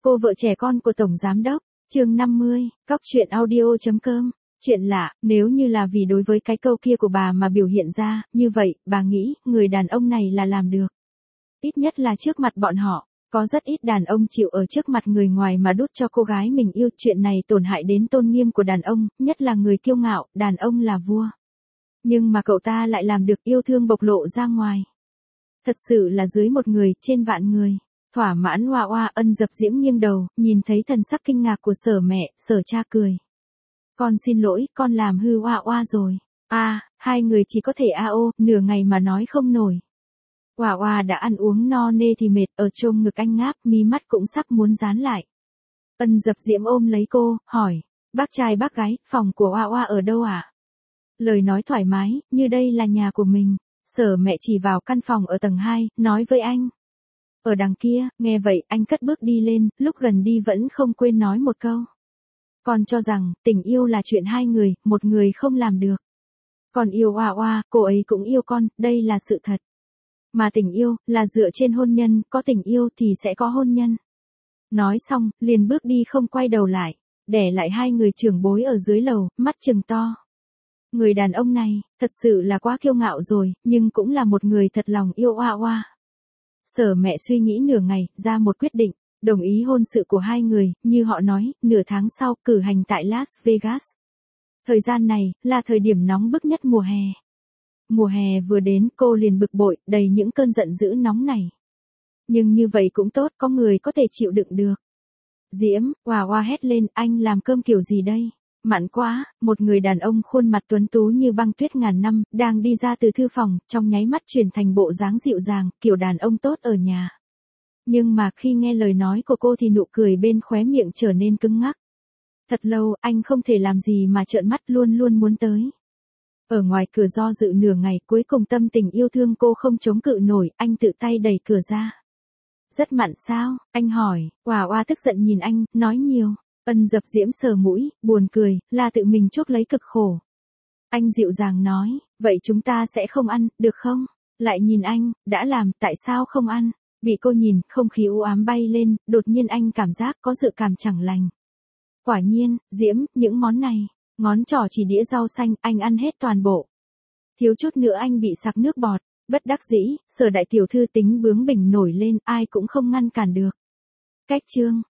Cô vợ trẻ con của Tổng Giám Đốc, chương 50, Cóc truyện audio.com. Chuyện lạ, nếu như là vì đối với cái câu kia của bà mà biểu hiện ra, như vậy, bà nghĩ, người đàn ông này là làm được. Ít nhất là trước mặt bọn họ, có rất ít đàn ông chịu ở trước mặt người ngoài mà đút cho cô gái mình yêu. Chuyện này tổn hại đến tôn nghiêm của đàn ông, nhất là người kiêu ngạo, đàn ông là vua. Nhưng mà cậu ta lại làm được, yêu thương bộc lộ ra ngoài. Thật sự là dưới một người, trên vạn người. Thỏa mãn Hoa Hoa. Ân Dập Diễm nghiêng đầu, nhìn thấy thần sắc kinh ngạc của Sở mẹ, Sở cha cười. Con xin lỗi, con làm hư Hoa Hoa rồi. Hai người chỉ có thể nửa ngày mà nói không nổi. Hoa Hoa đã ăn uống no nê thì mệt, ở chôm ngực anh ngáp, mí mắt cũng sắp muốn dán lại. Ân Dập Diễm ôm lấy cô, hỏi, bác trai bác gái, phòng của Hoa Hoa ở đâu ạ? Lời nói thoải mái, như đây là nhà của mình. Sở mẹ chỉ vào căn phòng ở tầng 2, nói với anh. Ở đằng kia, nghe vậy, anh cất bước đi lên, lúc gần đi vẫn không quên nói một câu. Con cho rằng, tình yêu là chuyện hai người, một người không làm được. Con yêu Hoa Hoa, cô ấy cũng yêu con, đây là sự thật. Mà tình yêu, là dựa trên hôn nhân, có tình yêu thì sẽ có hôn nhân. Nói xong, liền bước đi không quay đầu lại, để lại hai người trưởng bối ở dưới lầu, mắt trừng to. Người đàn ông này, thật sự là quá kiêu ngạo rồi, nhưng cũng là một người thật lòng yêu Hoa Hoa. Sở mẹ suy nghĩ nửa ngày, ra một quyết định, đồng ý hôn sự của hai người, như họ nói, nửa tháng sau, cử hành tại Las Vegas. Thời gian này, là thời điểm nóng bức nhất mùa hè. Mùa hè vừa đến, cô liền bực bội, đầy những cơn giận dữ nóng này. Nhưng như vậy cũng tốt, có người có thể chịu đựng được. Diễm, Hoa Hoa hét lên, anh làm cơm kiểu gì đây? Mặn quá. Một người đàn ông khuôn mặt tuấn tú như băng tuyết ngàn năm, đang đi ra từ thư phòng, trong nháy mắt chuyển thành bộ dáng dịu dàng, kiểu đàn ông tốt ở nhà. Nhưng mà khi nghe lời nói của cô thì nụ cười bên khóe miệng trở nên cứng ngắc. Thật lâu, anh không thể làm gì mà trợn mắt, luôn luôn muốn tới. Ở ngoài cửa do dự nửa ngày, cuối cùng tâm tình yêu thương cô không chống cự nổi, anh tự tay đẩy cửa ra. Rất mặn sao? Anh hỏi. Hoa Hoa tức giận nhìn anh, nói nhiều. Ân Dập Diễm sờ mũi, buồn cười, là tự mình chuốc lấy cực khổ. Anh dịu dàng nói, vậy chúng ta sẽ không ăn, được không? Lại nhìn anh, đã làm, tại sao không ăn? Bị cô nhìn, không khí u ám bay lên, đột nhiên anh cảm giác có dự cảm chẳng lành. Quả nhiên, Diễm, những món này, ngón trỏ chỉ đĩa rau xanh, anh ăn hết toàn bộ. Thiếu chút nữa anh bị sặc nước bọt, bất đắc dĩ, Sở đại tiểu thư tính bướng bỉnh nổi lên, ai cũng không ngăn cản được. Cách chương